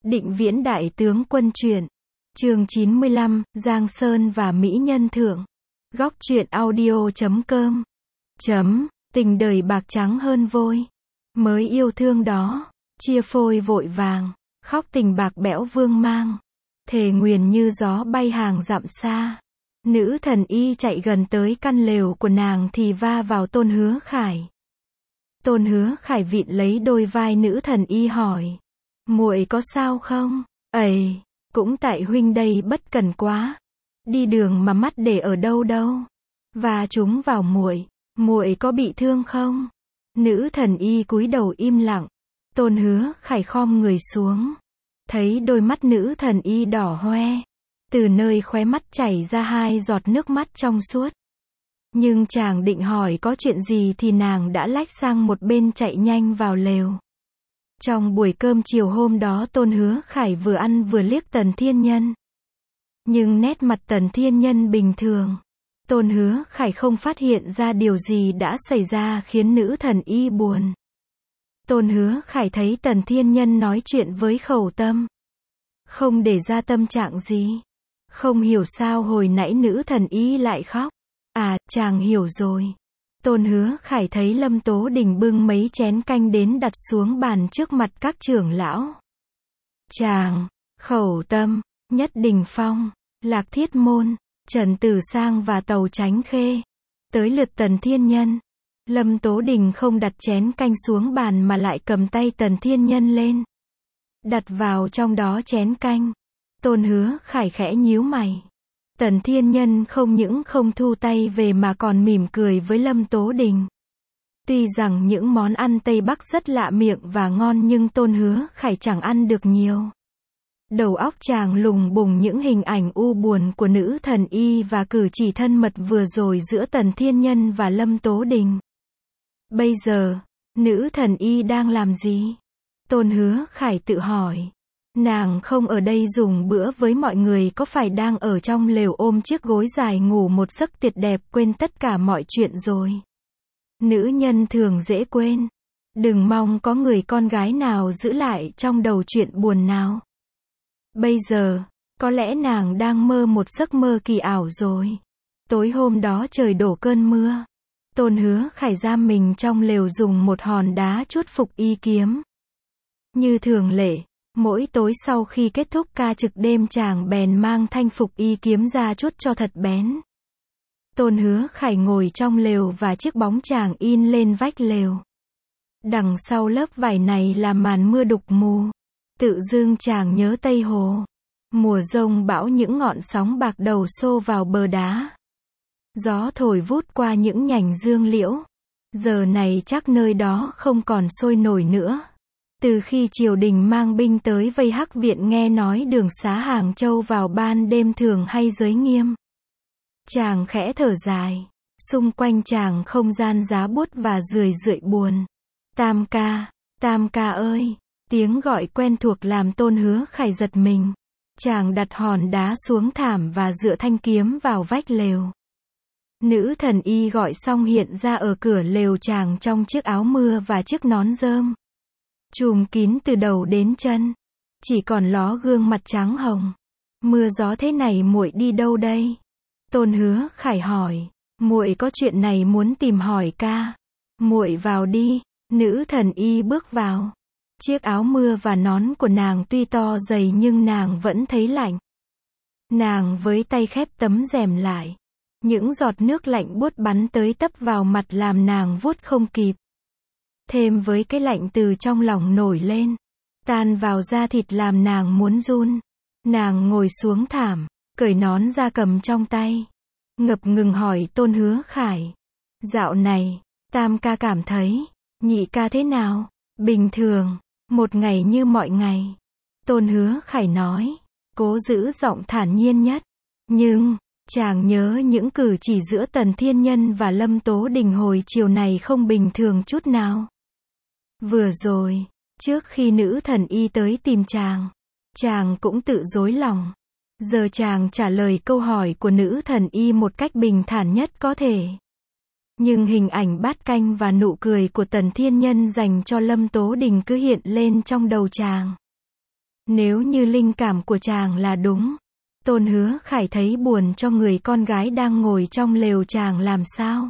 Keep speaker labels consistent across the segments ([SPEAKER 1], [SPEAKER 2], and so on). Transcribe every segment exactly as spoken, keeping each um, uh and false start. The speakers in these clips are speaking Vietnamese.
[SPEAKER 1] Định Viễn Đại Tướng Quân truyện. Chương chín mươi lăm, Giang Sơn và Mỹ Nhân Thượng. Góc truyện audio chấm com. Chấm, tình đời bạc trắng hơn vôi. Mới yêu thương đó, chia phôi vội vàng, khóc tình bạc bẽo vương mang. Thề nguyền như gió bay hàng dặm xa. Nữ thần y chạy gần tới căn lều của nàng thì va vào Tôn Hứa Khải. Tôn Hứa Khải vịn lấy đôi vai nữ thần y hỏi. Muội có sao không? Ầy, cũng tại huynh đây bất cần quá. Đi đường mà mắt để ở đâu đâu. Và chúng vào muội, muội có bị thương không? Nữ thần y cúi đầu im lặng. Tôn Hứa Khải khom người xuống. Thấy đôi mắt nữ thần y đỏ hoe. Từ nơi khóe mắt chảy ra hai giọt nước mắt trong suốt. Nhưng chàng định hỏi có chuyện gì thì nàng đã lách sang một bên chạy nhanh vào lều. Trong buổi cơm chiều hôm đó Tôn Hứa Khải vừa ăn vừa liếc Tần Thiên Nhân. Nhưng nét mặt Tần Thiên Nhân bình thường. Tôn Hứa Khải không phát hiện ra điều gì đã xảy ra khiến nữ thần y buồn. Tôn Hứa Khải thấy Tần Thiên Nhân nói chuyện với khẩu tâm. Không để ra tâm trạng gì. Không hiểu sao hồi nãy nữ thần y lại khóc. À, chàng hiểu rồi. Tôn Hứa Khải thấy Lâm Tố Đình bưng mấy chén canh đến đặt xuống bàn trước mặt các trưởng lão. Chàng, Khẩu Tâm, Nhất Đình Phong, Lạc Thiết Môn, Trần Tử Sang và Tàu Chánh Khê. Tới lượt Tần Thiên Nhân. Lâm Tố Đình không đặt chén canh xuống bàn mà lại cầm tay Tần Thiên Nhân lên. Đặt vào trong đó chén canh. Tôn Hứa Khải khẽ nhíu mày. Tần Thiên Nhân không những không thu tay về mà còn mỉm cười với Lâm Tố Đình. Tuy rằng những món ăn Tây Bắc rất lạ miệng và ngon nhưng Tôn Hứa Khải chẳng ăn được nhiều. Đầu óc chàng lùng bùng những hình ảnh u buồn của nữ thần y và cử chỉ thân mật vừa rồi giữa Tần Thiên Nhân và Lâm Tố Đình. Bây giờ, nữ thần y đang làm gì? Tôn Hứa Khải tự hỏi. Nàng không ở đây dùng bữa với mọi người có phải đang ở trong lều ôm chiếc gối dài ngủ một giấc tuyệt đẹp quên tất cả mọi chuyện rồi. Nữ nhân thường dễ quên. Đừng mong có người con gái nào giữ lại trong đầu chuyện buồn nào. Bây giờ, có lẽ nàng đang mơ một giấc mơ kỳ ảo rồi. Tối hôm đó trời đổ cơn mưa. Tôn Hứa Khải giam mình trong lều dùng một hòn đá chuốt phục y kiếm. Như thường lệ. Mỗi tối sau khi kết thúc ca trực đêm chàng bèn mang thanh phục y kiếm ra chuốt cho thật bén. Tôn Hứa Khải ngồi trong lều và chiếc bóng chàng in lên vách lều. Đằng sau lớp vải này là màn mưa đục mù. Tự dưng chàng nhớ Tây Hồ. Mùa giông bão những ngọn sóng bạc đầu xô vào bờ đá. Gió thổi vút qua những nhành dương liễu. Giờ này chắc nơi đó không còn sôi nổi nữa. Từ khi triều đình mang binh tới vây Hắc Viện nghe nói đường xá Hàng Châu vào ban đêm thường hay giới nghiêm. Chàng khẽ thở dài. Xung quanh chàng không gian giá buốt và rười rượi buồn. Tam ca, Tam ca ơi. Tiếng gọi quen thuộc làm Tôn Hứa Khải giật mình. Chàng đặt hòn đá xuống thảm và dựa thanh kiếm vào vách lều. Nữ thần y gọi xong hiện ra ở cửa lều chàng trong chiếc áo mưa và chiếc nón rơm. Trùm kín từ đầu đến chân. Chỉ còn ló gương mặt trắng hồng. Mưa gió thế này muội đi đâu đây? Tôn Hứa Khải hỏi. Muội có chuyện này muốn tìm hỏi ca. Muội vào đi. Nữ thần y bước vào. Chiếc áo mưa và nón của nàng tuy to dày nhưng nàng vẫn thấy lạnh. Nàng với tay khép tấm rèm lại. Những giọt nước lạnh buốt bắn tới tấp vào mặt làm nàng vuốt không kịp. Thêm với cái lạnh từ trong lòng nổi lên. Tan vào da thịt làm nàng muốn run. Nàng ngồi xuống thảm. Cởi nón ra cầm trong tay. Ngập ngừng hỏi Tôn Hứa Khải. Dạo này, Tam ca cảm thấy. Nhị ca thế nào? Bình thường. Một ngày như mọi ngày. Tôn Hứa Khải nói. Cố giữ giọng thản nhiên nhất. Nhưng, chàng nhớ những cử chỉ giữa Tần Thiên Nhân và Lâm Tố Đình hồi chiều này không bình thường chút nào. Vừa rồi, trước khi nữ thần y tới tìm chàng, chàng cũng tự dối lòng. Giờ chàng trả lời câu hỏi của nữ thần y một cách bình thản nhất có thể. Nhưng hình ảnh bát canh và nụ cười của Tần Thiên Nhân dành cho Lâm Tố Đình cứ hiện lên trong đầu chàng. Nếu như linh cảm của chàng là đúng, Tôn Hứa Khải thấy buồn cho người con gái đang ngồi trong lều chàng làm sao.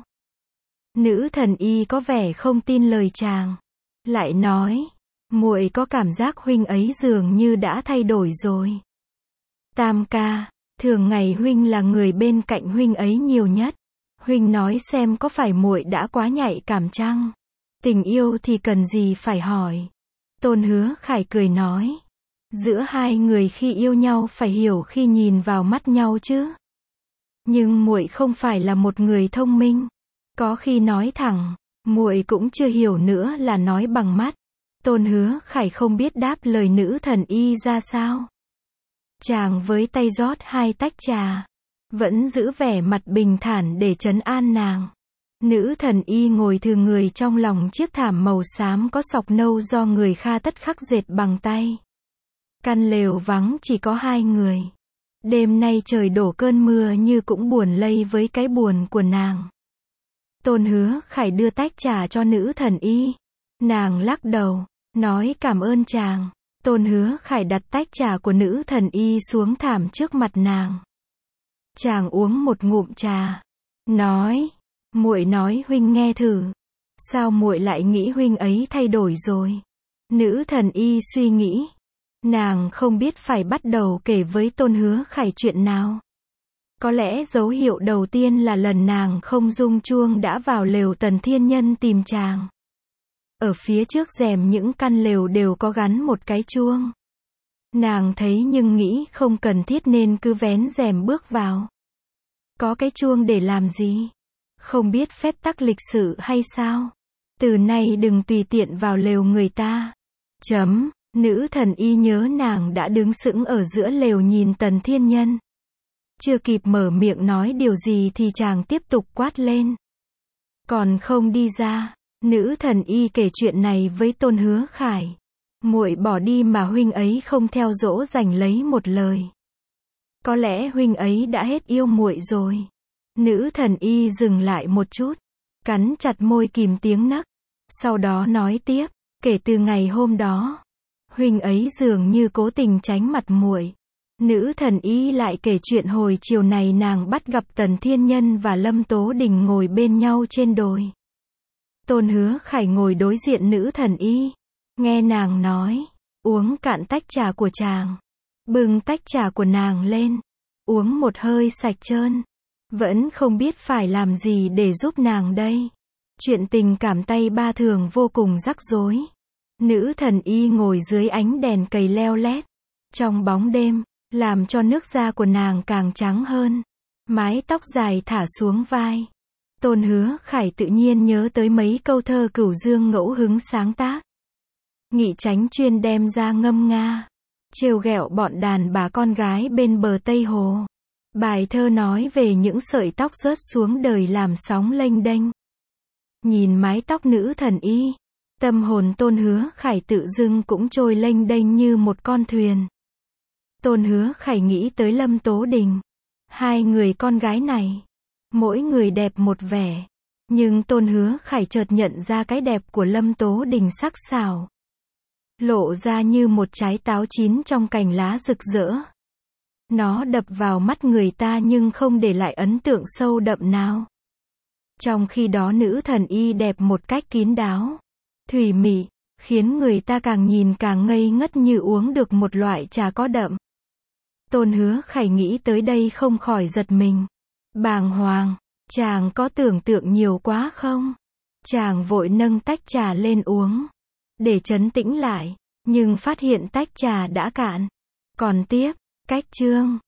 [SPEAKER 1] Nữ thần y có vẻ không tin lời chàng, lại nói, muội có cảm giác huynh ấy dường như đã thay đổi rồi. Tam ca, thường ngày huynh là người bên cạnh huynh ấy nhiều nhất. Huynh nói xem có phải muội đã quá nhạy cảm chăng? Tình yêu thì cần gì phải hỏi. Tôn Hứa Khải cười nói. Giữa hai người khi yêu nhau phải hiểu khi nhìn vào mắt nhau chứ. Nhưng muội không phải là một người thông minh. Có khi nói thẳng, muội cũng chưa hiểu nữa là nói bằng mắt. Tôn Hứa Khải không biết đáp lời nữ thần y ra sao. Chàng với tay rót hai tách trà, vẫn giữ vẻ mặt bình thản để trấn an nàng. Nữ thần y ngồi thừ người trong lòng chiếc thảm màu xám có sọc nâu do người Kha tất khắc dệt bằng tay. Căn lều vắng chỉ có hai người. Đêm nay trời đổ cơn mưa như cũng buồn lây với cái buồn của nàng. Tôn Hứa Khải đưa tách trà cho nữ thần y. Nàng lắc đầu, nói cảm ơn chàng. Tôn Hứa Khải đặt tách trà của nữ thần y xuống thảm trước mặt nàng. Chàng uống một ngụm trà, nói, muội nói huynh nghe thử, sao muội lại nghĩ huynh ấy thay đổi rồi? Nữ thần y suy nghĩ, nàng không biết phải bắt đầu kể với Tôn Hứa Khải chuyện nào. Có lẽ dấu hiệu đầu tiên là lần nàng không rung chuông đã vào lều Tần Thiên Nhân tìm chàng. Ở phía trước rèm những căn lều đều có gắn một cái chuông. Nàng thấy nhưng nghĩ không cần thiết nên cứ vén rèm bước vào. Có cái chuông để làm gì? Không biết phép tắc lịch sự hay sao? Từ nay đừng tùy tiện vào lều người ta. Chấm, nữ thần y nhớ nàng đã đứng sững ở giữa lều nhìn Tần Thiên Nhân. Chưa kịp mở miệng nói điều gì thì chàng tiếp tục quát lên. Còn không đi ra. Nữ thần y kể chuyện này với Tôn Hứa Khải. Muội bỏ đi mà huynh ấy không theo dỗ dành lấy một lời. Có lẽ huynh ấy đã hết yêu muội rồi. Nữ thần y dừng lại một chút, cắn chặt môi kìm tiếng nấc. Sau đó nói tiếp, kể từ ngày hôm đó, huynh ấy dường như cố tình tránh mặt muội. Nữ thần y lại kể chuyện hồi chiều này nàng bắt gặp Tần Thiên Nhân và Lâm Tố Đình ngồi bên nhau trên đồi. Tôn Hứa Khải ngồi đối diện nữ thần y, nghe nàng nói, uống cạn tách trà của chàng, bưng tách trà của nàng lên, uống một hơi sạch trơn, vẫn không biết phải làm gì để giúp nàng đây. Chuyện tình cảm tay ba thường vô cùng rắc rối. Nữ thần y ngồi dưới ánh đèn cầy leo lét, trong bóng đêm, làm cho nước da của nàng càng trắng hơn, mái tóc dài thả xuống vai. Tôn Hứa Khải tự nhiên nhớ tới mấy câu thơ Cửu Dương ngẫu hứng sáng tác. Nghị Chánh chuyên đem ra ngâm nga, trêu ghẹo bọn đàn bà con gái bên bờ Tây Hồ. Bài thơ nói về những sợi tóc rớt xuống đời làm sóng lênh đênh. Nhìn mái tóc nữ thần y, tâm hồn Tôn Hứa Khải tự dưng cũng trôi lênh đênh như một con thuyền. Tôn Hứa Khải nghĩ tới Lâm Tố Đình. Hai người con gái này, mỗi người đẹp một vẻ. Nhưng Tôn Hứa Khải chợt nhận ra cái đẹp của Lâm Tố Đình sắc sảo, lộ ra như một trái táo chín trong cành lá rực rỡ. Nó đập vào mắt người ta nhưng không để lại ấn tượng sâu đậm nào. Trong khi đó nữ thần y đẹp một cách kín đáo, thủy mị, khiến người ta càng nhìn càng ngây ngất như uống được một loại trà có đậm. Tôn Hứa Khải nghĩ tới đây không khỏi giật mình. Bàng hoàng, chàng có tưởng tượng nhiều quá không? Chàng vội nâng tách trà lên uống, để trấn tĩnh lại, nhưng phát hiện tách trà đã cạn. Còn tiếp, cách chương.